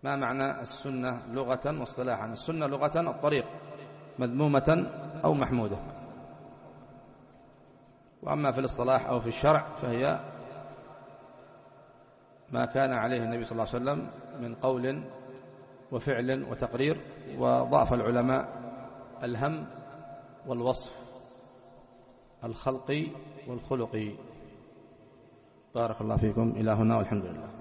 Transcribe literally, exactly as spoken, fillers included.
ما معنى السنة لغة واصطلاحا؟ السنة لغة الطريق، مذمومة أو محمودة. وأما في الاصطلاح أو في الشرع فهي ما كان عليه النبي صلى الله عليه وسلم من قول وفعل وتقرير، وضاف العلماء الهم والوصف الخلقي والخلقي. بارك الله فيكم. إلى هنا والحمد لله.